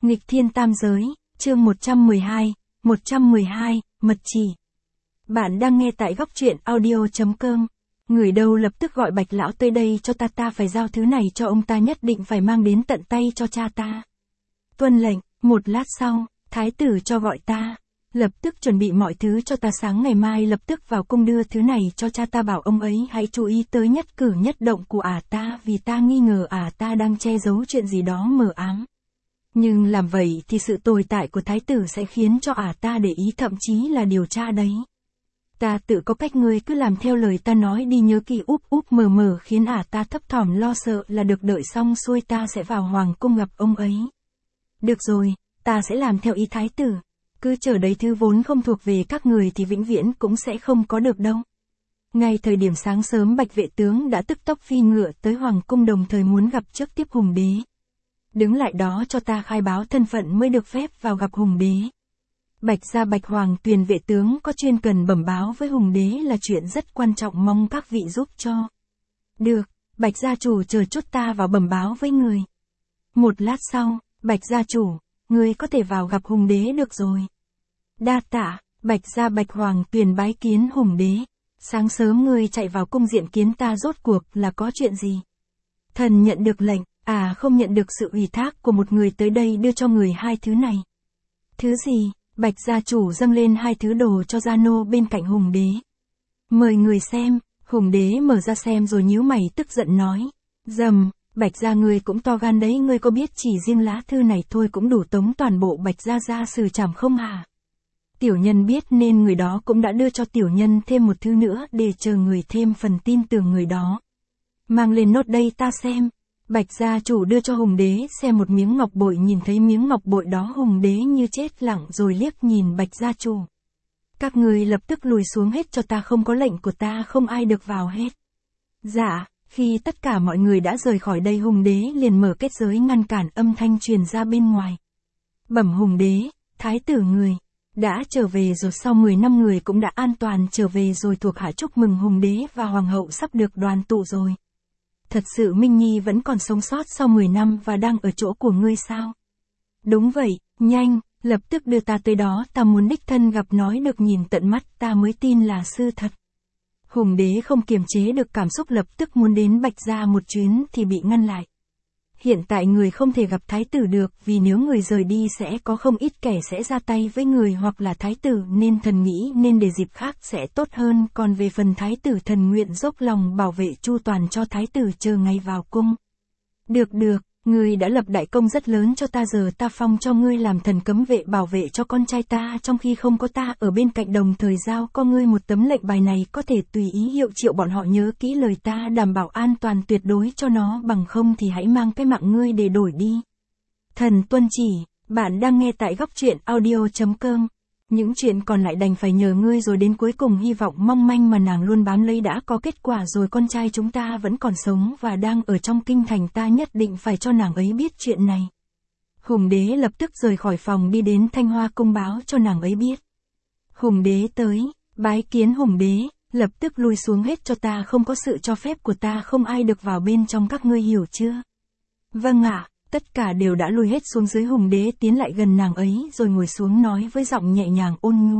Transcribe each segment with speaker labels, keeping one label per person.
Speaker 1: Nghịch thiên tam giới, chương 112, 112, mật chỉ. Bạn đang nghe tại góc truyện audio.com. Người đâu lập tức gọi Bạch lão tới đây cho ta phải giao thứ này cho ông ta, nhất định phải mang đến tận tay cho cha ta. Tuân lệnh. Một lát sau, thái tử cho gọi ta. Lập tức chuẩn bị mọi thứ cho ta, sáng ngày mai lập tức vào cung đưa thứ này cho cha ta, bảo ông ấy hãy chú ý tới nhất cử nhất động của ta, vì ta nghi ngờ ta đang che giấu chuyện gì đó mờ ám. Nhưng làm vậy thì sự tồi tại của thái tử sẽ khiến cho ta để ý, thậm chí là điều tra đấy. Ta tự có cách, ngươi cứ làm theo lời ta nói đi, nhớ kỹ, mờ mờ khiến ta thấp thỏm lo sợ là được, đợi xong xuôi ta sẽ vào hoàng cung gặp ông ấy. Được rồi, ta sẽ làm theo ý thái tử. Cứ chờ đấy, thứ vốn không thuộc về các người thì vĩnh viễn cũng sẽ không có được đâu. Ngay thời điểm sáng sớm, Bạch vệ tướng đã tức tốc phi ngựa tới hoàng cung, đồng thời muốn gặp trước tiếp Hùng đế. Đứng lại đó cho ta khai báo thân phận mới được phép vào gặp Hùng đế. Bạch gia Bạch Hoàng Tuyền vệ tướng có chuyên cần bẩm báo với Hùng đế là chuyện rất quan trọng, mong các vị giúp cho. Được, Bạch gia chủ chờ chút ta vào bẩm báo với người. Một lát sau, Bạch gia chủ, ngươi có thể vào gặp Hùng đế được rồi. Đa tạ. Bạch gia Bạch Hoàng Tuyền bái kiến Hùng đế. Sáng sớm ngươi chạy vào cung diện kiến ta, rốt cuộc là có chuyện gì? Thần nhận được lệnh, không nhận được sự ủy thác của một người tới đây đưa cho người hai thứ này. Thứ gì? Bạch gia chủ dâng lên hai thứ đồ cho gia nô bên cạnh Hùng đế. Mời người xem. Hùng đế mở ra xem rồi nhíu mày tức giận nói. Dầm, Bạch gia ngươi cũng to gan đấy, ngươi có biết chỉ riêng lá thư này thôi cũng đủ tống toàn bộ Bạch gia ra xử trảm không hả? Tiểu nhân biết nên người đó cũng đã đưa cho tiểu nhân thêm một thứ nữa để chờ người thêm phần tin tưởng người đó. Mang lên nốt đây ta xem. Bạch gia chủ đưa cho Hùng đế xem một miếng ngọc bội, nhìn thấy miếng ngọc bội đó Hùng đế như chết lặng rồi liếc nhìn Bạch gia chủ. Các người lập tức lùi xuống hết cho ta, không có lệnh của ta không ai được vào hết. Dạ. Khi tất cả mọi người đã rời khỏi đây, Hùng đế liền mở kết giới ngăn cản, âm thanh truyền ra bên ngoài. Bẩm Hùng đế, thái tử người đã trở về rồi, sau 10 năm người cũng đã an toàn trở về rồi, thuộc hạ chúc mừng Hùng đế và hoàng hậu sắp được đoàn tụ rồi. Thật sự Minh Nhi vẫn còn sống sót sau 10 năm và đang ở chỗ của ngươi sao? Đúng vậy, nhanh, lập tức đưa ta tới đó, ta muốn đích thân gặp, nói được nhìn tận mắt ta mới tin là sự thật. Hùng đế không kiềm chế được cảm xúc, lập tức muốn đến Bạch gia một chuyến thì bị ngăn lại. Hiện tại người không thể gặp thái tử được, vì nếu người rời đi sẽ có không ít kẻ sẽ ra tay với người hoặc là thái tử, nên thần nghĩ nên để dịp khác sẽ tốt hơn, còn về phần thái tử thần nguyện dốc lòng bảo vệ chu toàn cho thái tử, chờ ngày vào cung. Được, ngươi đã lập đại công rất lớn cho ta, giờ ta phong cho ngươi làm thần cấm vệ bảo vệ cho con trai ta trong khi không có ta ở bên cạnh, đồng thời giao cho ngươi một tấm lệnh bài này, có thể tùy ý hiệu triệu bọn họ nhớ kỹ lời ta, đảm bảo an toàn tuyệt đối cho nó, bằng không thì hãy mang cái mạng ngươi để đổi đi. Thần tuân chỉ. Bạn đang nghe tại góc truyện audio.com. Những chuyện còn lại đành phải nhờ ngươi rồi, đến cuối cùng hy vọng mong manh mà nàng luôn bám lấy đã có kết quả rồi, con trai chúng ta vẫn còn sống và đang ở trong kinh thành, ta nhất định phải cho nàng ấy biết chuyện này. Hùng đế lập tức rời khỏi phòng đi đến Thanh Hoa cung báo cho nàng ấy biết. Hùng đế tới, bái kiến Hùng đế, lập tức lui xuống hết cho ta, không có sự cho phép của ta không ai được vào bên trong, các ngươi hiểu chưa? Vâng ạ. Tất cả đều đã lui hết xuống dưới. Hùng đế tiến lại gần nàng ấy rồi ngồi xuống nói với giọng nhẹ nhàng ôn nhu.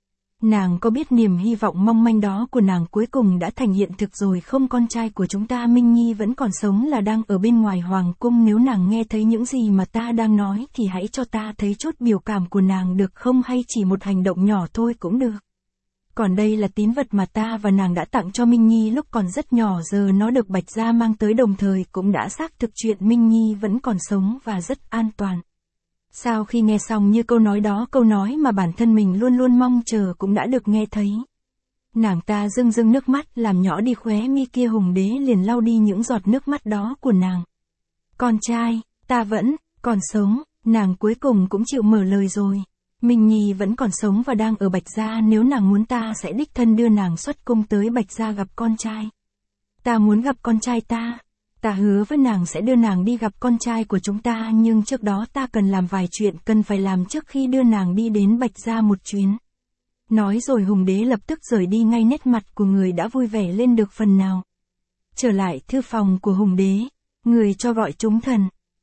Speaker 1: Nàng có biết niềm hy vọng mong manh đó của nàng cuối cùng đã thành hiện thực rồi không? Con trai của chúng ta Minh Nhi vẫn còn sống, là đang ở bên ngoài hoàng cung. Nếu nàng nghe thấy những gì mà ta đang nói thì hãy cho ta thấy chút biểu cảm của nàng được không, hay chỉ một hành động nhỏ thôi cũng được. Còn đây là tín vật mà ta và nàng đã tặng cho Minh Nhi lúc còn rất nhỏ, giờ nó được Bạch gia mang tới, đồng thời cũng đã xác thực chuyện Minh Nhi vẫn còn sống và rất an toàn. Sau khi nghe xong như câu nói đó, câu nói mà bản thân mình luôn luôn mong chờ cũng đã được nghe thấy. Nàng ta rưng nước mắt, làm nhỏ đi khóe mi kia. Hùng đế liền lau đi những giọt nước mắt đó của nàng. Con trai, ta vẫn còn sống, nàng cuối cùng cũng chịu mở lời rồi. Minh Nhi vẫn còn sống và đang ở Bạch gia, nếu nàng muốn ta sẽ đích thân đưa nàng xuất cung tới Bạch gia gặp con trai. Ta muốn gặp con trai ta. Ta hứa với nàng sẽ đưa nàng đi gặp con trai của chúng ta, nhưng trước đó ta cần làm vài chuyện cần phải làm trước khi đưa nàng đi đến Bạch gia một chuyến. Nói rồi Hùng đế lập tức rời đi ngay, nét mặt của người đã vui vẻ lên được phần nào. Trở lại thư phòng của Hùng đế, người cho gọi chúng thần.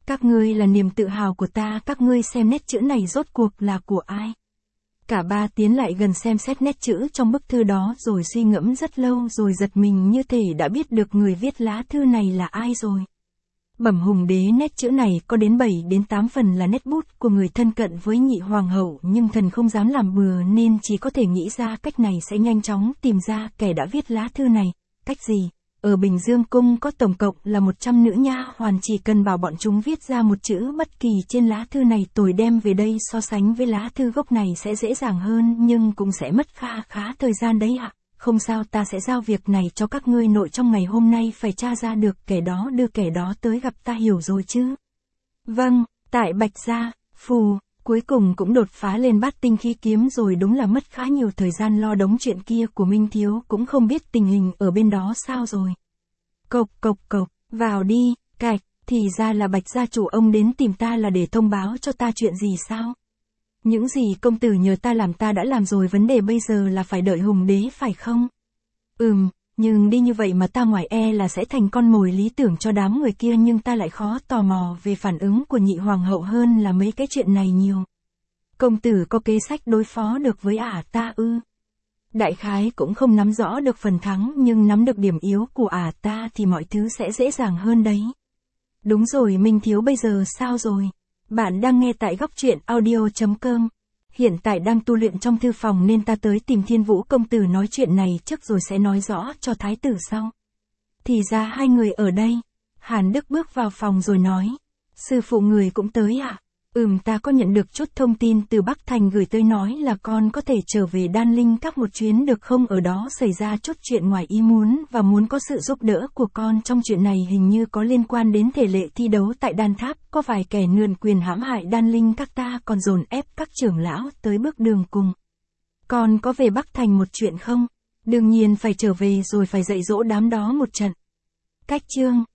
Speaker 1: Các ngươi là niềm tự hào của ta, các ngươi xem nét chữ này rốt cuộc là của ai? Cả ba tiến lại gần xem xét nét chữ trong bức thư đó rồi suy ngẫm rất lâu rồi giật mình như thể đã biết được người viết lá thư này là ai rồi. Bẩm Hùng Đế, nét chữ này có đến 7 đến 8 phần là nét bút của người thân cận với nhị hoàng hậu, nhưng thần không dám làm bừa nên chỉ có thể nghĩ ra cách này sẽ nhanh chóng tìm ra kẻ đã viết lá thư này. Cách gì? Ở Bình Dương Cung có tổng cộng là 100 nữ nha hoàn, chỉ cần bảo bọn chúng viết ra một chữ bất kỳ trên lá thư này tôi đem về đây so sánh với lá thư gốc này sẽ dễ dàng hơn, nhưng cũng sẽ mất khá thời gian đấy ạ. Không sao, ta sẽ giao việc này cho các ngươi, nội trong ngày hôm nay phải tra ra được kẻ đó, đưa kẻ đó tới gặp ta, hiểu rồi chứ? Vâng, tại Bạch Gia, phù, cuối cùng cũng đột phá lên bát tinh khí kiếm rồi, đúng là mất khá nhiều thời gian lo đống chuyện kia của Minh Thiếu, cũng không biết tình hình ở bên đó sao rồi. Cộc, vào đi, cạch, thì ra là Bạch gia chủ, ông đến tìm ta là để thông báo cho ta chuyện gì sao? Những gì công tử nhờ ta làm ta đã làm rồi, vấn đề bây giờ là phải đợi Hùng Đế phải không? Nhưng đi như vậy mà ta ngoài e là sẽ thành con mồi lý tưởng cho đám người kia, nhưng ta lại khó tò mò về phản ứng của nhị hoàng hậu hơn là mấy cái chuyện này nhiều. Công tử có kế sách đối phó được với ta ư? Đại khái cũng không nắm rõ được phần thắng, nhưng nắm được điểm yếu của ta thì mọi thứ sẽ dễ dàng hơn đấy. Đúng rồi, Minh Thiếu bây giờ sao rồi? Bạn đang nghe tại góc truyện audio.com. Hiện tại đang tu luyện trong thư phòng nên ta tới tìm Thiên Vũ công tử nói chuyện này trước rồi sẽ nói rõ cho thái tử sau. Thì ra hai người ở đây. Hàn Đức bước vào phòng rồi nói. Sư phụ người cũng tới ạ? Ta có nhận được chút thông tin từ Bắc Thành gửi tới, nói là con có thể trở về Đan Linh Các một chuyến được không? Ở đó xảy ra chút chuyện ngoài ý muốn và muốn có sự giúp đỡ của con trong chuyện này, hình như có liên quan đến thể lệ thi đấu tại Đan Tháp, có vài kẻ nườn quyền hãm hại Đan Linh Các ta còn dồn ép các trưởng lão tới bước đường cùng. Con có về Bắc Thành một chuyện không? Đương nhiên phải trở về rồi, phải dạy dỗ đám đó một trận. Cách chương